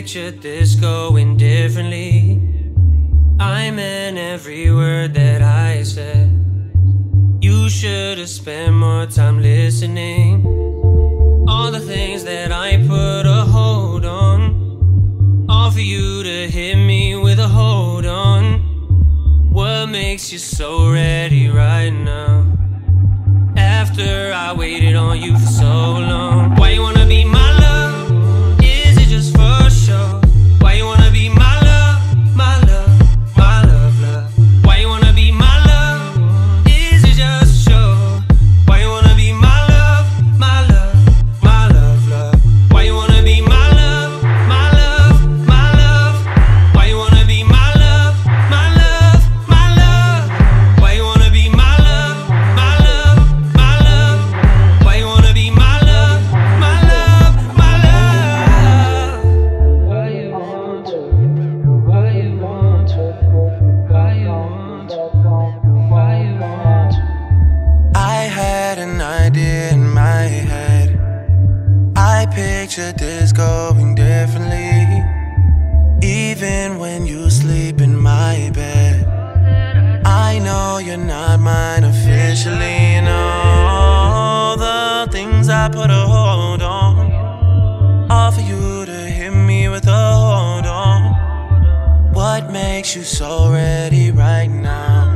pictured this going differently. I meant every word that I said. You should have spent more time listening. All the things that I put a hold on, all for you to hit me with a hold on. What makes you so ready right now? After I waited on you for so long. Why you wanna be my love? Is it just for show? Why you wanna be my love? My love, my love, love. Why you wanna be my love? Is it just show? Why you wanna be my love? My love, my love, love. Why you wanna be my love? My love, my love. Why you wanna be my love? My love, my love. Why you wanna be my love? My love, my love. Why you wanna be my love? My love, my love. Why you want to? Why you want to? Why you want to? Why you want to? I had an idea in my head. I pictured this going differently. Even when you sleep in my bed, I know you're not mine officially. And all the things I put a hold on, all for you to hit me with a hold on. What makes you so ready right now?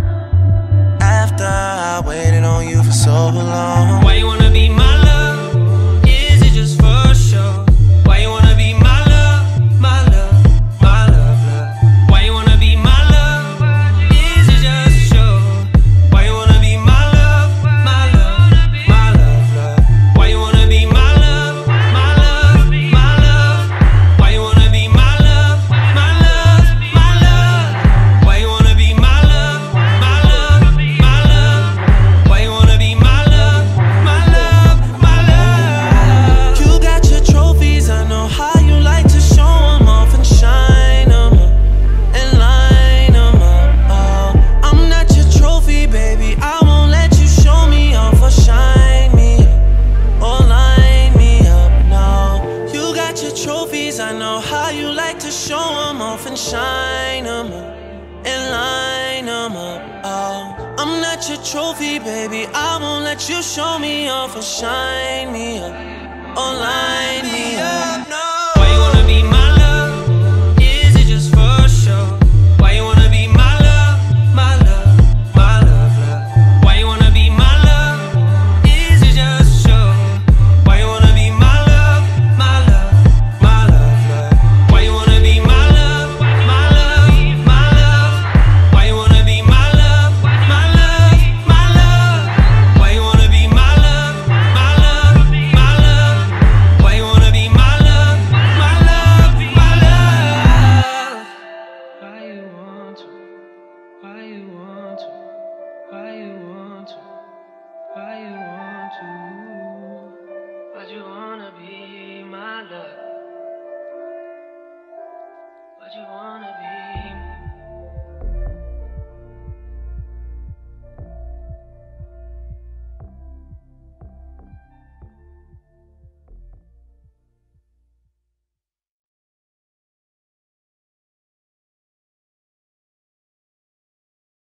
After I waited on you for so long. Why you wanna be my love? Is it just for show? Why you wanna be my love? My love, my love, love. Why you wanna be my love? Is it just show? Why you wanna be my love? My love, my love, love. Why you wanna be my love? My love, my love. Why you wanna be my love? My love, my love. Why you wanna be my love? My love, my love. Why you wanna be my love? My love, my love. You got your trophies, I know how you like to show 'em off and shine 'em up and line 'em up. Oh, I'm not your trophy, baby, I won't let you show me off or shine me up or line me up. No, you got your trophies, I know how you like to show 'em off and shine 'em up and line 'em up. Oh, I'm not your trophy, baby, I won't let you show me off or shine me up or line me up. No. Why you wanna be my love? Is it just for show? Why you wanna be my love? My love, my love, love. Why you wanna be my love? Is it just show? Why you wanna be my love? My love, my love, love. Why you wanna be my love? My love, my love. Why you wanna be my love? My love, my love. Why you wanna be my love? My love, my love. Why you wanna be my love? My love, my love. Why you want to? Why you want to? Why you want to? Why you want to?